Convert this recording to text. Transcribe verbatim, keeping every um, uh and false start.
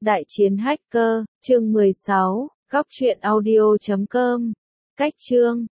Đại chiến hacker, chương mười sáu, góc truyện audio chấm com. Cách chương